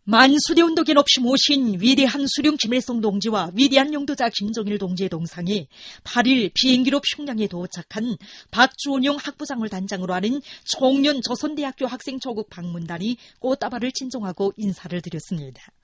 만수대 운동에 없이 모신 위대한 수령 김일성 동지와 위대한 용도자 김정일 동지의 동상이 8일 비행기로 평양에 도착한 박주원용 학부장을 단장으로 하는 청년 조선대학교 학생 조국 방문단이 꽃다발을 진정하고 인사를 드렸습니다.